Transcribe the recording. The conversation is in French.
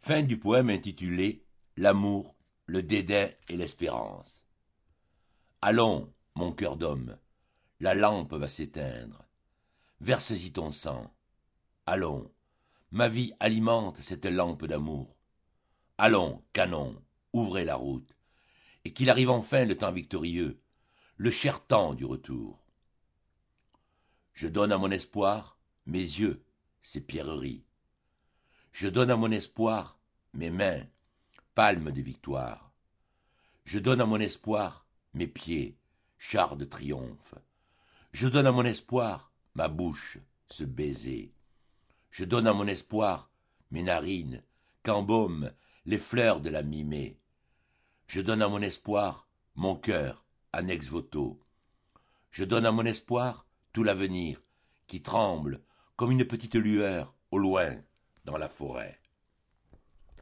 Fin du poème intitulé L'amour, le dédain et l'espérance. Allons, mon cœur d'homme, la lampe va s'éteindre. Verse-y ton sang. Allons, ma vie alimente cette lampe d'amour. Allons, canons, ouvrez la route, et qu'il arrive enfin le temps victorieux, le cher temps du retour. Je donne à mon espoir mes yeux, ces pierreries. Je donne à mon espoir mes mains, palmes de victoire. Je donne à mon espoir mes pieds, chars de triomphe. Je donne à mon espoir ma bouche, ce baiser. Je donne à mon espoir mes narines, qu'embaument les fleurs de la mi-mai. Je donne à mon espoir mon cœur, annex voto. Je donne à mon espoir tout l'avenir, qui tremble comme une petite lueur au loin dans la forêt.